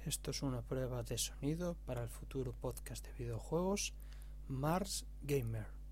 Esto es una prueba de sonido para el futuro podcast de videojuegos Mars Gamer.